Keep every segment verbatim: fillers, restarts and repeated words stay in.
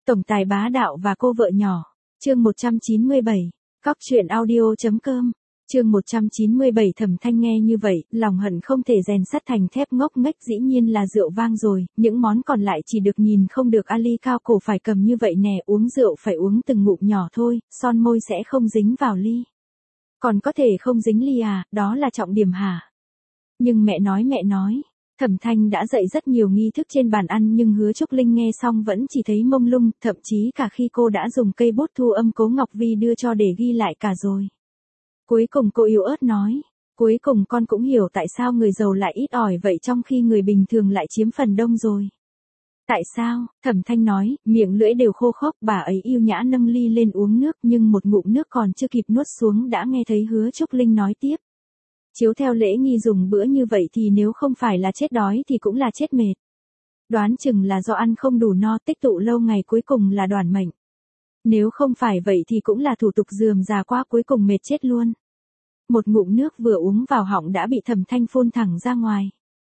Tổng tài bá đạo và cô vợ nhỏ. Chương một trăm chín mươi bảy. Cóc truyện audio chấm com. Chương một trăm chín mươi bảy. Thẩm Thanh nghe như vậy, lòng hận không thể rèn sắt thành thép, ngốc nghếch, dĩ nhiên là rượu vang rồi, những món còn lại chỉ được nhìn không được, Ali cao cổ phải cầm như vậy nè, uống rượu phải uống từng ngụm nhỏ thôi, son môi sẽ không dính vào ly. Còn có thể không dính ly à, đó là trọng điểm hả? Nhưng mẹ nói mẹ nói. Thẩm Thanh đã dạy rất nhiều nghi thức trên bàn ăn nhưng Hứa Trúc Linh nghe xong vẫn chỉ thấy mông lung, thậm chí cả khi cô đã dùng cây bút thu âm Cố Ngọc Vi đưa cho để ghi lại cả rồi. Cuối cùng cô yếu ớt nói, cuối cùng con cũng hiểu tại sao người giàu lại ít ỏi vậy trong khi người bình thường lại chiếm phần đông rồi. Tại sao? Thẩm Thanh nói, miệng lưỡi đều khô khốc, bà ấy yêu nhã nâng ly lên uống nước nhưng một ngụm nước còn chưa kịp nuốt xuống đã nghe thấy Hứa Trúc Linh nói tiếp. Chiếu theo lễ nghi dùng bữa như vậy thì nếu không phải là chết đói thì cũng là chết mệt. Đoán chừng là do ăn không đủ no, tích tụ lâu ngày cuối cùng là đoản mệnh. Nếu không phải vậy thì cũng là thủ tục rườm rà quá, cuối cùng mệt chết luôn. Một ngụm nước vừa uống vào họng đã bị Thẩm Thanh phun thẳng ra ngoài.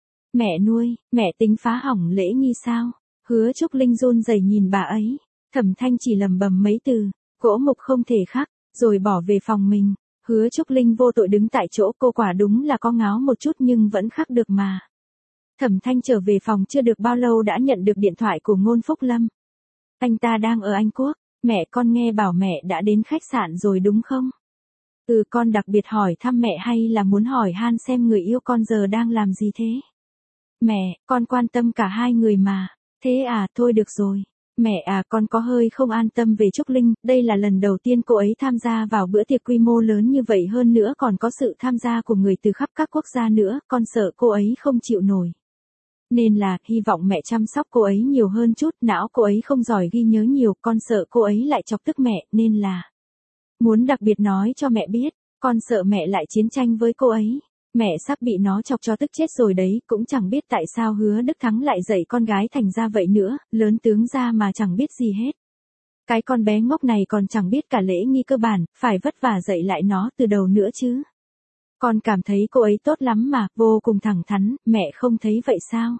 Mẹ nuôi, mẹ tính phá hỏng lễ nghi sao? Hứa Trúc Linh run rẩy nhìn bà ấy. Thẩm Thanh chỉ lầm bầm mấy từ, gỗ mục không thể khắc, rồi bỏ về phòng mình. Hứa Trúc Linh vô tội đứng tại chỗ, cô quả đúng là có ngáo một chút nhưng vẫn khắc được mà. Thẩm Thanh trở về phòng chưa được bao lâu đã nhận được điện thoại của Ngôn Phúc Lâm. Anh ta đang ở Anh Quốc, mẹ con nghe bảo mẹ đã đến khách sạn rồi đúng không? Ừ, con đặc biệt hỏi thăm mẹ hay là muốn hỏi han xem người yêu con giờ đang làm gì thế? Mẹ, con quan tâm cả hai người mà. Thế à, thôi được rồi. Mẹ à, con có hơi không an tâm về Trúc Linh, đây là lần đầu tiên cô ấy tham gia vào bữa tiệc quy mô lớn như vậy, hơn nữa còn có sự tham gia của người từ khắp các quốc gia nữa, con sợ cô ấy không chịu nổi. Nên là, hy vọng mẹ chăm sóc cô ấy nhiều hơn chút, não cô ấy không giỏi ghi nhớ nhiều, con sợ cô ấy lại chọc tức mẹ, nên là muốn đặc biệt nói cho mẹ biết, con sợ mẹ lại chiến tranh với cô ấy. Mẹ sắp bị nó chọc cho tức chết rồi đấy, cũng chẳng biết tại sao Hứa Đức Thắng lại dạy con gái thành ra vậy nữa, lớn tướng ra mà chẳng biết gì hết. Cái con bé ngốc này còn chẳng biết cả lễ nghi cơ bản, phải vất vả dạy lại nó từ đầu nữa chứ. Con cảm thấy cô ấy tốt lắm mà, vô cùng thẳng thắn, mẹ không thấy vậy sao?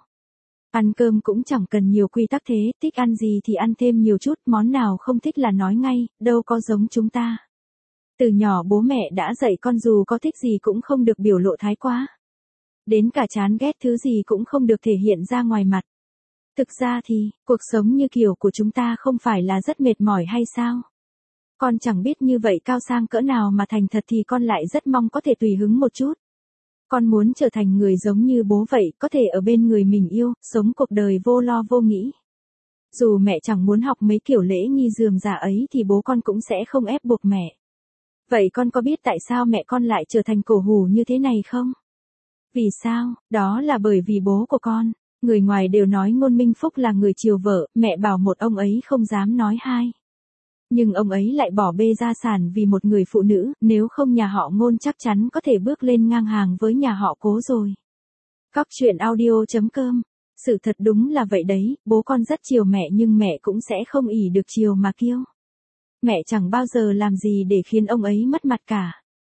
Ăn cơm cũng chẳng cần nhiều quy tắc thế, thích ăn gì thì ăn thêm nhiều chút, món nào không thích là nói ngay, đâu có giống chúng ta. Từ nhỏ bố mẹ đã dạy con dù có thích gì cũng không được biểu lộ thái quá. Đến cả chán ghét thứ gì cũng không được thể hiện ra ngoài mặt. Thực ra thì, cuộc sống như kiểu của chúng ta không phải là rất mệt mỏi hay sao? Con chẳng biết như vậy cao sang cỡ nào mà thành thật thì con lại rất mong có thể tùy hứng một chút. Con muốn trở thành người giống như bố vậy, có thể ở bên người mình yêu, sống cuộc đời vô lo vô nghĩ. Dù mẹ chẳng muốn học mấy kiểu lễ nghi rườm rà ấy thì bố con cũng sẽ không ép buộc mẹ. Vậy con có biết tại sao mẹ con lại trở thành cổ hủ như thế này không? Vì sao? Đó là bởi vì bố của con. Người ngoài đều nói Ngôn Minh Phúc là người chiều vợ, mẹ bảo một ông ấy không dám nói hai. Nhưng ông ấy lại bỏ bê gia sản vì một người phụ nữ, nếu không nhà họ Ngôn chắc chắn có thể bước lên ngang hàng với nhà họ Cố rồi. Cóc truyện audio chấm com. Sự thật đúng là vậy đấy, bố con rất chiều mẹ nhưng mẹ cũng sẽ không ỷ được chiều mà kiêu. Mẹ chẳng bao giờ làm gì để khiến ông ấy mất mặt cả.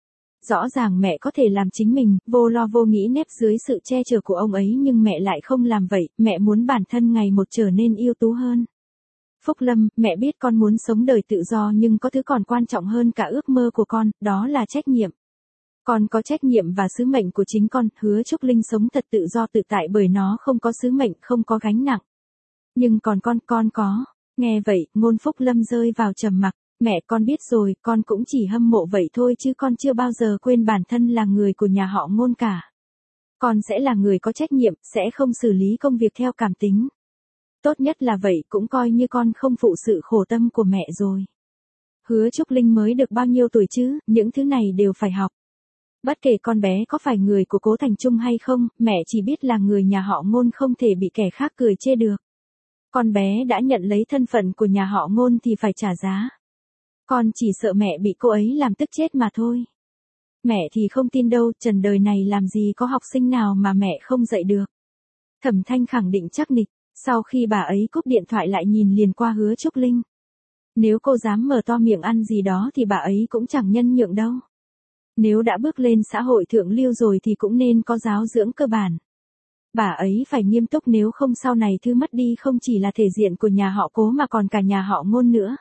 Rõ ràng mẹ có thể làm chính mình, vô lo vô nghĩ nép dưới sự che chở của ông ấy nhưng mẹ lại không làm vậy, mẹ muốn bản thân ngày một trở nên ưu tú hơn. Phúc Lâm, mẹ biết con muốn sống đời tự do nhưng có thứ còn quan trọng hơn cả ước mơ của con, đó là trách nhiệm. Con có trách nhiệm và sứ mệnh của chính con, Hứa Trúc Linh sống thật tự do tự tại bởi nó không có sứ mệnh, không có gánh nặng. Nhưng còn con, con có. Nghe vậy, Ngôn Phúc Lâm rơi vào trầm mặc. Mẹ con biết rồi, con cũng chỉ hâm mộ vậy thôi chứ con chưa bao giờ quên bản thân là người của nhà họ Ngôn cả. Con sẽ là người có trách nhiệm, sẽ không xử lý công việc theo cảm tính. Tốt nhất là vậy, cũng coi như con không phụ sự khổ tâm của mẹ rồi. Hứa Trúc Linh mới được bao nhiêu tuổi chứ, những thứ này đều phải học. Bất kể con bé có phải người của Cố Thành Trung hay không, mẹ chỉ biết là người nhà họ Ngôn không thể bị kẻ khác cười chê được. Con bé đã nhận lấy thân phận của nhà họ Ngôn thì phải trả giá. Con chỉ sợ mẹ bị cô ấy làm tức chết mà thôi. Mẹ thì không tin đâu, trần đời này làm gì có học sinh nào mà mẹ không dạy được. Thẩm Thanh khẳng định chắc nịch, sau khi bà ấy cúp điện thoại lại nhìn liền qua Hứa Trúc Linh. Nếu cô dám mở to miệng ăn gì đó thì bà ấy cũng chẳng nhân nhượng đâu. Nếu đã bước lên xã hội thượng lưu rồi thì cũng nên có giáo dưỡng cơ bản. Bà ấy phải nghiêm túc nếu không sau này thứ mất đi không chỉ là thể diện của nhà họ Cố mà còn cả nhà họ Ngôn nữa.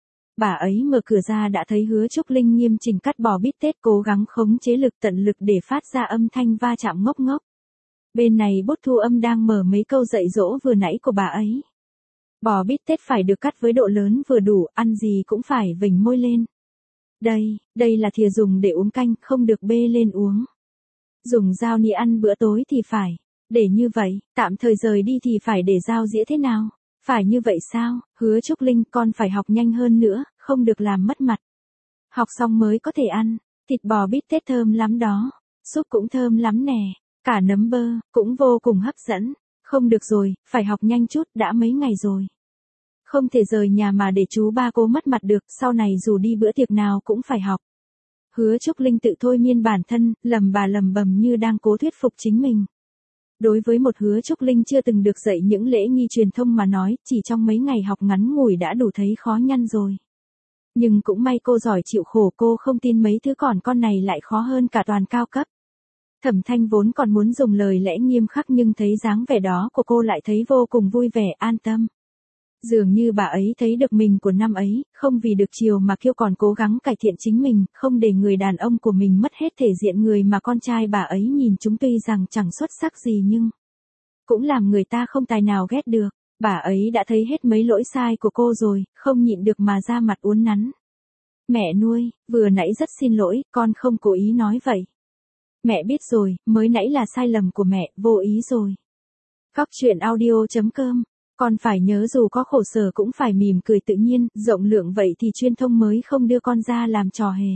Bà ấy mở cửa ra đã thấy Hứa Trúc Linh nghiêm chỉnh cắt bò bít tết cố gắng khống chế lực tận lực để phát ra âm thanh va chạm ngốc ngốc. Bên này bút thu âm đang mở mấy câu dạy dỗ vừa nãy của bà ấy. Bò bít tết phải được cắt với độ lớn vừa đủ, ăn gì cũng phải vểnh môi lên. Đây, đây là thìa dùng để uống canh, không được bê lên uống. Dùng dao nĩa ăn bữa tối thì phải. Để như vậy, tạm thời rời đi thì phải để dao dĩa thế nào? Phải như vậy sao? Hứa Trúc Linh, con phải học nhanh hơn nữa, không được làm mất mặt. Học xong mới có thể ăn, thịt bò bít tết thơm lắm đó. Súp cũng thơm lắm nè, cả nấm bơ, cũng vô cùng hấp dẫn. Không được rồi, phải học nhanh chút, đã mấy ngày rồi. Không thể rời nhà mà để chú ba Cố mất mặt được, sau này dù đi bữa tiệc nào cũng phải học. Hứa Trúc Linh tự thôi miên bản thân, lầm bà lầm bầm như đang cố thuyết phục chính mình. Đối với một Hứa Trúc Linh chưa từng được dạy những lễ nghi truyền thông mà nói, chỉ trong mấy ngày học ngắn ngủi đã đủ thấy khó nhăn rồi. Nhưng cũng may cô giỏi chịu khổ, cô không tin mấy thứ còn con này lại khó hơn cả toàn cao cấp. Thẩm Thanh vốn còn muốn dùng lời lẽ nghiêm khắc nhưng thấy dáng vẻ đó của cô lại thấy vô cùng vui vẻ, an tâm. Dường như bà ấy thấy được mình của năm ấy, không vì được chiều mà kêu còn cố gắng cải thiện chính mình, không để người đàn ông của mình mất hết thể diện, người mà con trai bà ấy nhìn chúng tuy rằng chẳng xuất sắc gì nhưng cũng làm người ta không tài nào ghét được. Bà ấy đã thấy hết mấy lỗi sai của cô rồi, không nhịn được mà ra mặt uốn nắn. Mẹ nuôi, vừa nãy rất xin lỗi, con không cố ý nói vậy. Mẹ biết rồi, mới nãy là sai lầm của mẹ, vô ý rồi. Cóc truyện audio chấm com. Con phải nhớ dù có khổ sở cũng phải mỉm cười tự nhiên, rộng lượng vậy thì truyền thông mới không đưa con ra làm trò hề.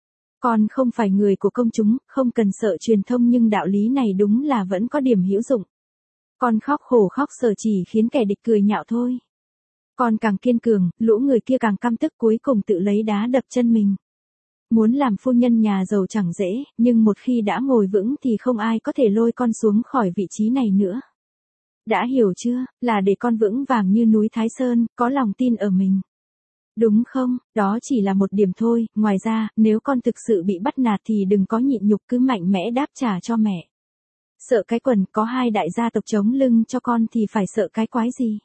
Con không phải người của công chúng, không cần sợ truyền thông nhưng đạo lý này đúng là vẫn có điểm hữu dụng. Con khóc khổ khóc sở chỉ khiến kẻ địch cười nhạo thôi. Con càng kiên cường, lũ người kia càng căm tức, cuối cùng tự lấy đá đập chân mình. Muốn làm phu nhân nhà giàu chẳng dễ, nhưng một khi đã ngồi vững thì không ai có thể lôi con xuống khỏi vị trí này nữa. Đã hiểu chưa, là để con vững vàng như núi Thái Sơn, có lòng tin ở mình. Đúng không, đó chỉ là một điểm thôi, ngoài ra, nếu con thực sự bị bắt nạt thì đừng có nhịn nhục, cứ mạnh mẽ đáp trả cho mẹ. Sợ cái quần, có hai đại gia tộc chống lưng cho con thì phải sợ cái quái gì.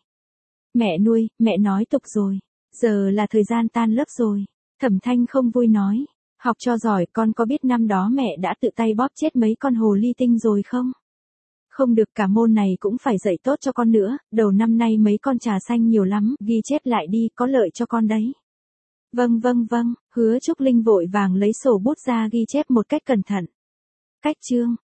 Mẹ nuôi, mẹ nói tục rồi, giờ là thời gian tan lớp rồi. Thẩm Thanh không vui nói, học cho giỏi, con có biết năm đó mẹ đã tự tay bóp chết mấy con hồ ly tinh rồi không? Không được, cả môn này cũng phải dạy tốt cho con nữa, đầu năm nay mấy con trà xanh nhiều lắm, ghi chép lại đi, có lợi cho con đấy. Vâng vâng vâng, Hứa Trúc Linh vội vàng lấy sổ bút ra ghi chép một cách cẩn thận. Cách chương,